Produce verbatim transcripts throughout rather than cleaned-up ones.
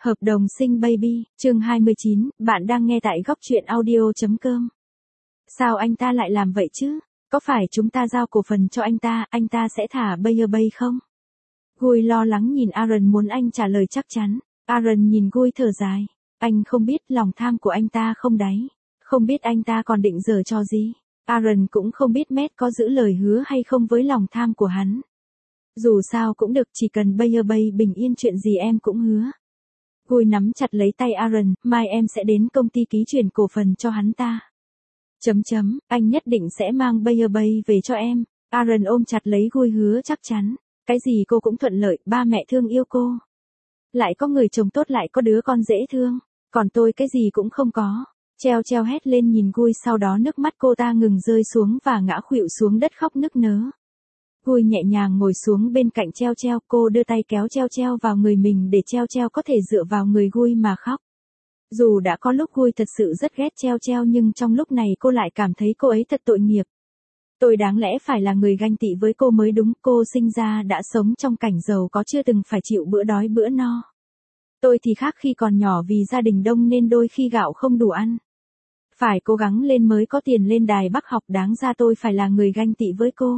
Hợp đồng sinh baby, chương hai mươi chín, bạn đang nghe tại góc truyện audio.com. Sao anh ta lại làm vậy chứ? Có phải chúng ta giao cổ phần cho anh ta, anh ta sẽ thả Bayer Bay không? Gui lo lắng nhìn Aaron muốn anh trả lời chắc chắn. Aaron nhìn Gui thở dài. Anh không biết lòng tham của anh ta không đáy. Không biết anh ta còn định giở trò gì. Aaron cũng không biết Matt có giữ lời hứa hay không với lòng tham của hắn. Dù sao cũng được, chỉ cần Bayer Bay bình yên chuyện gì em cũng hứa. Gui nắm chặt lấy tay Aaron, mai em sẽ đến công ty ký chuyển cổ phần cho hắn ta. Chấm chấm, anh nhất định sẽ mang Bayer Bay về cho em. Aaron ôm chặt lấy Gui hứa chắc chắn. Cái gì cô cũng thuận lợi, ba mẹ thương yêu cô. Lại có người chồng tốt, lại có đứa con dễ thương. Còn tôi cái gì cũng không có. Treo treo hét lên nhìn Gui, sau đó nước mắt cô ta ngừng rơi xuống và ngã khuỵu xuống đất khóc nức nớ. Gui nhẹ nhàng ngồi xuống bên cạnh Treo Treo, cô đưa tay kéo Treo Treo vào người mình để Treo Treo có thể dựa vào người Gui mà khóc. Dù đã có lúc Gui thật sự rất ghét Treo Treo, nhưng trong lúc này cô lại cảm thấy cô ấy thật tội nghiệp. Tôi đáng lẽ phải là người ganh tị với cô mới đúng, cô sinh ra đã sống trong cảnh giàu có, chưa từng phải chịu bữa đói bữa no. Tôi thì khác, khi còn nhỏ vì gia đình đông nên đôi khi gạo không đủ ăn. Phải cố gắng lên mới có tiền lên Đài Bắc học, đáng ra tôi phải là người ganh tị với cô.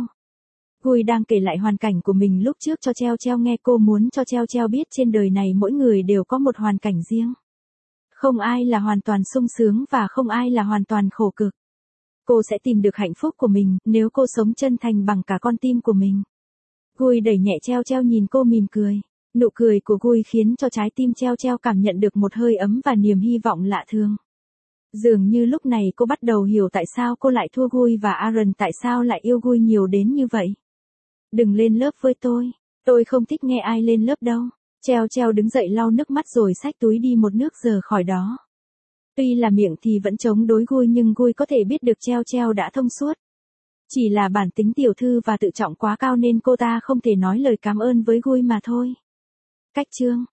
Gui đang kể lại hoàn cảnh của mình lúc trước cho Treo Treo nghe, cô muốn cho Treo Treo biết trên đời này mỗi người đều có một hoàn cảnh riêng. Không ai là hoàn toàn sung sướng và không ai là hoàn toàn khổ cực. Cô sẽ tìm được hạnh phúc của mình nếu cô sống chân thành bằng cả con tim của mình. Gui đẩy nhẹ Treo Treo, nhìn cô mỉm cười. Nụ cười của Gui khiến cho trái tim Treo Treo cảm nhận được một hơi ấm và niềm hy vọng lạ thường. Dường như lúc này cô bắt đầu hiểu tại sao cô lại thua Gui và Aaron, tại sao lại yêu Gui nhiều đến như vậy. Đừng lên lớp với tôi. Tôi không thích nghe ai lên lớp đâu. Treo Treo đứng dậy lau nước mắt rồi xách túi đi một nước giờ khỏi đó. Tuy là miệng thì vẫn chống đối Gui, nhưng Gui có thể biết được Treo Treo đã thông suốt. Chỉ là bản tính tiểu thư và tự trọng quá cao nên cô ta không thể nói lời cảm ơn với Gui mà thôi. Cách chương.